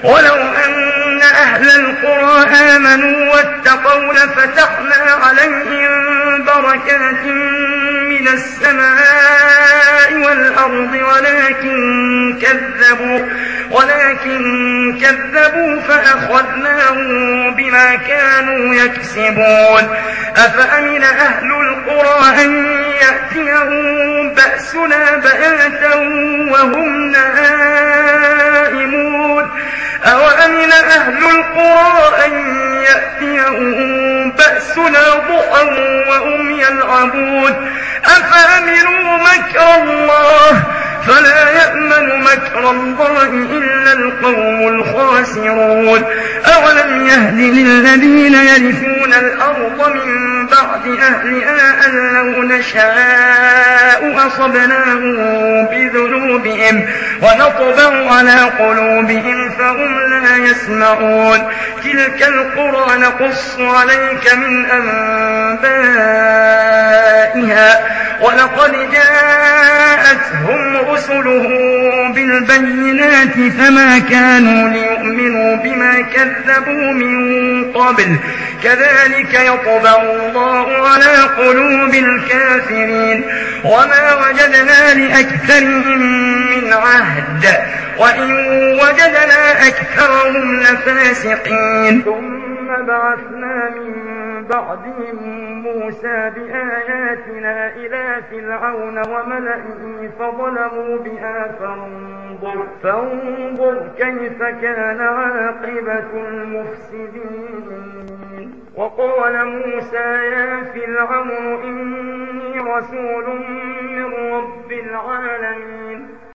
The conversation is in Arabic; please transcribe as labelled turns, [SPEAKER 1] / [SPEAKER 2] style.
[SPEAKER 1] ولو أن أهل القرى آمنوا واتقوا لفتحنا عليهم بركات من السماء والأرض ولكن كذبوا فأخذناهم بما كانوا يكسبون. أفأمن أهل القرى أن يأتيهم بأسنا بياتا وهم نائمون أوأمن أهل القرى أن يأتيهم بأسنا ضحى وهم يلعبون أفأمنوا مكر الله فلا يأمن مكر الله إلا القوم الخاسرون. أولم يهد للذين يرثون الأرض من بعد أهلها أن لو نشاء أصبناهم بذنوبهم ونطبع على قلوبهم فهم لا يسمعون. تلك القرى نقص عليك من أنبائها ولقد جاءتهم رسلهم بالبينات فما كانوا ليؤمنوا بما كذبوا من قبل كذلك يطبع الله على قلوب الكافرين. وما وجدنا لأكثرهم من عهد وإن وجدنا أكثرهم لفاسقين. ثم بعثنا من بعدهم موسى بآياتنا إلى فرعون وملئه فظلموا بها فانظر كيف كان عاقبة المفسدين. وقال موسى يا فرعون إني رسول من رب العالمين